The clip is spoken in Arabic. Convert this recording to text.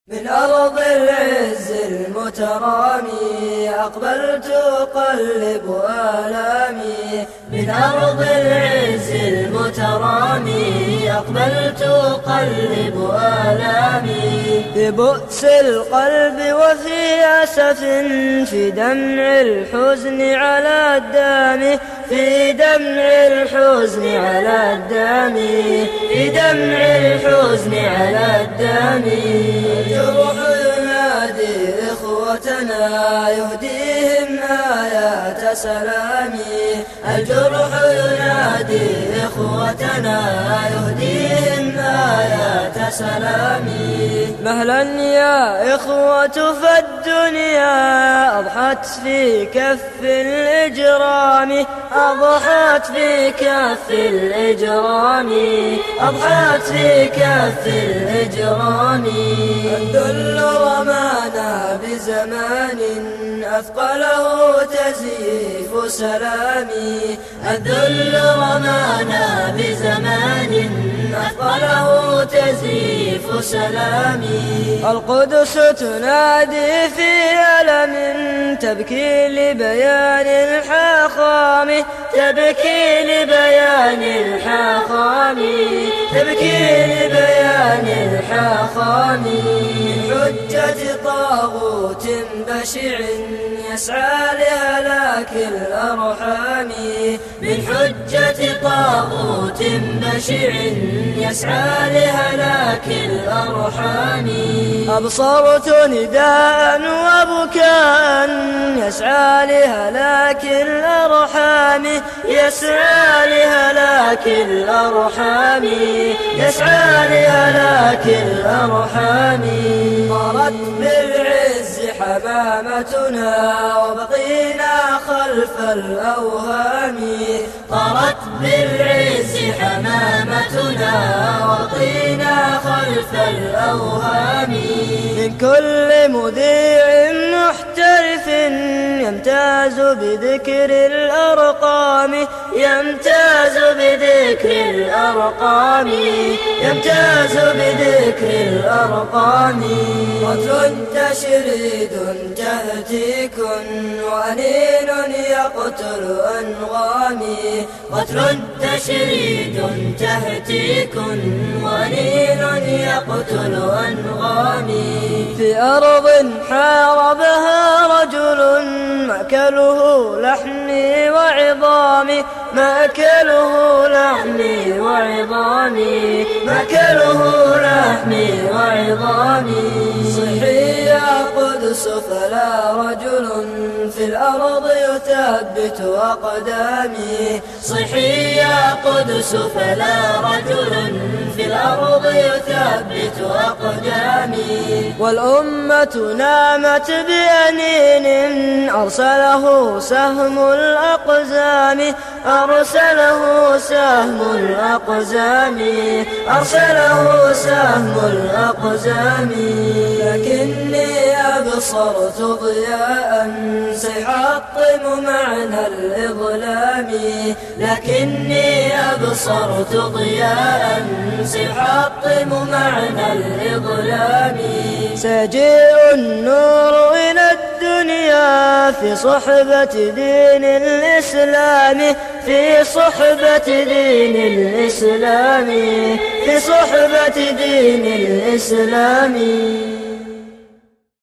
من أرض العز المترامي أقبلت أقلب آلامي. من أرض العز المترامي أقبلت أقلب آلامي. في بؤس القلب وفي أسف، في دمع الحزن على الدم، في دمع الحزن على الدم، في دمع الحزن على الدم. الجرح ينادي إخوتنا يهديهم آيات سلامي. الجرح ينادي إخوتنا يهديهم آيات سلامي. مهلا يا إخوة، فالدنيا أضحت في كف الإجرام، أضحت في كف الإجرام، أضحت في كف الإجرام. الذل رمانا بزمان أثقله تزييف سلامي. الذل رمانا بزمان أثقله تزييف سلامي. القدس تنادي في ألم، تبكي لبيان الحاخام، تبكي لبيان الحاخام، تبكي لبيان الحاخام. من حجة طاغوت بشع يسعى لهلاك الأرحام. من حجة طاغوت بشع يسعى لهلاك الأرحام. أبصرت نداء وبكاء يسعى لهلاك الأرحام، يسعى لهلاك الأرحام، يسعى لهلاك الأرحام. طارت بالعز حمامتنا وبقينا خلف الأوهام. طارت بالعز حمامتنا وبقينا خلف الأوهام. من كل مذيع محترف يمتاز بذكر الأرقام، يمتاز بذكر الأرقام، يمتاز بذكر الأرقام. قتل تشريد تهتيك وأنين يقتل أنغامي. قتل تشريد تهتيك وأنين يقتل أنغامي. في أرض حاربها رجل مأكله لحمي وعظامي، مأكله لحمي وعظامي، مأكله لحمي وعظامي. صحي يا قدس فلا رجل في الأرض يثبت أقدامي. صحي يا قدس فلا رجل في الأرض يثبت أقدامي. والأمة نامت بأنين أرسله سهم الأقزام، أرسله سهم الأقزام، أرسله سهم الأقزام. لكني أبصرت ضياء سيحطم معنى الإظلام. لكني أبصرت ضياء سيحطم معنى الإظلام. سيجيء النور إلى الدنيا في صحبة دين الإسلام، في صحبة دين الإسلام، في صحبة دين الإسلام.